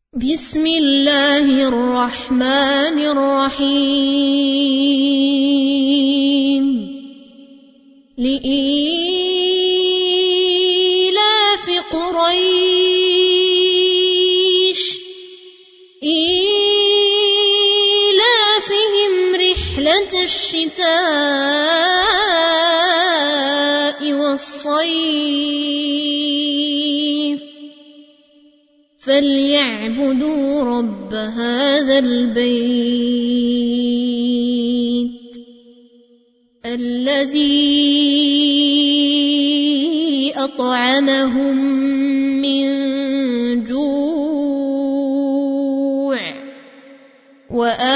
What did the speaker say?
بسم الله الرحمن الرحيم لإيلاف قريش إيلافهم رحلة الشتاء والصيف فليعبدوا رب هذا البيت الذي أطعمهم من جوع